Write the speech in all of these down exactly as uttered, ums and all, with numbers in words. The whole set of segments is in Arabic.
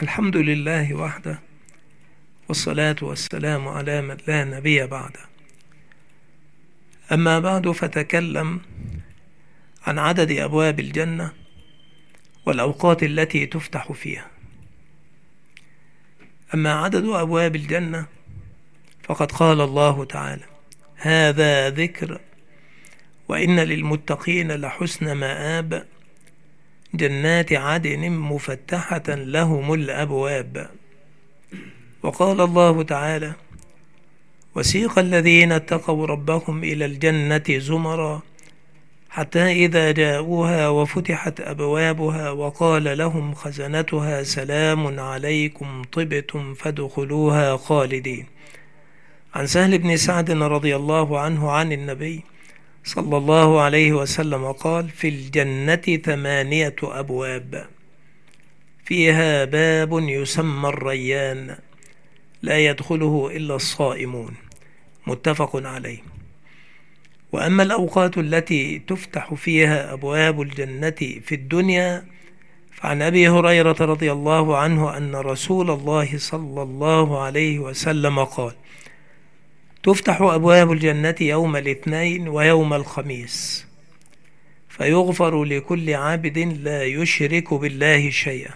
الحمد لله وحده، والصلاة والسلام على من لا نبي بعده. أما بعد، فتكلم عن عدد أبواب الجنة والأوقات التي تفتح فيها. أما عدد أبواب الجنة فقد قال الله تعالى: هذا ذكر وإن للمتقين لحسن مآب، جنات عدن مفتحة لهم الأبواب. وقال الله تعالى: وسيق الذين اتقوا ربهم إلى الجنة زمرا حتى إذا جاءوها وفتحت أبوابها وقال لهم خزنتها سلام عليكم طبتم فادخلوها خالدين. عن سهل بن سعد رضي الله عنه عن النبي صلى الله عليه وسلم قال: في الجنة ثمانية أبواب، فيها باب يسمى الريان لا يدخله إلا الصائمون، متفق عليه. وأما الأوقات التي تفتح فيها أبواب الجنة في الدنيا، فعن أبي هريرة رضي الله عنه أن رسول الله صلى الله عليه وسلم قال: تفتح أبواب الجنة يوم الاثنين ويوم الخميس، فيغفر لكل عبد لا يشرك بالله شيئا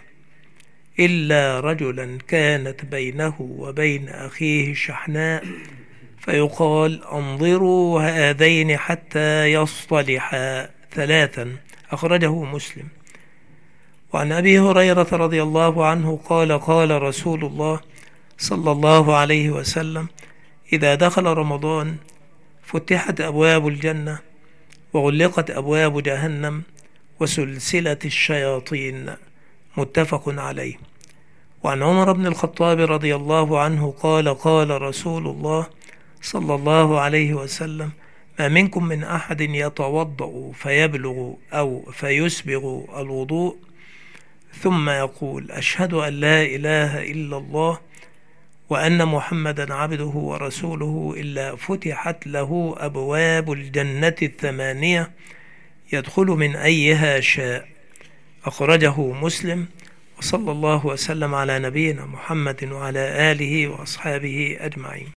إلا رجلا كانت بينه وبين أخيه شحناء، فيقال: انظروا هذين حتى يصطلحا ثلاثا، أخرجه مسلم. وعن أبي هريرة رضي الله عنه قال: قال رسول الله صلى الله عليه وسلم: إذا دخل رمضان فتحت أبواب الجنة وغلقت أبواب جهنم وسلسلة الشياطين، متفق عليه. وعن عمر بن الخطاب رضي الله عنه قال: قال رسول الله صلى الله عليه وسلم: ما منكم من أحد يتوضأ فيبلغ أو فيسبغ الوضوء ثم يقول: أشهد أن لا إله إلا الله وأن محمدا عبده ورسوله إلا فتحت له أبواب الجنة الثمانية يدخل من أيها شاء، أخرجه مسلم. وصلى الله وسلم على نبينا محمد وعلى آله وأصحابه أجمعين.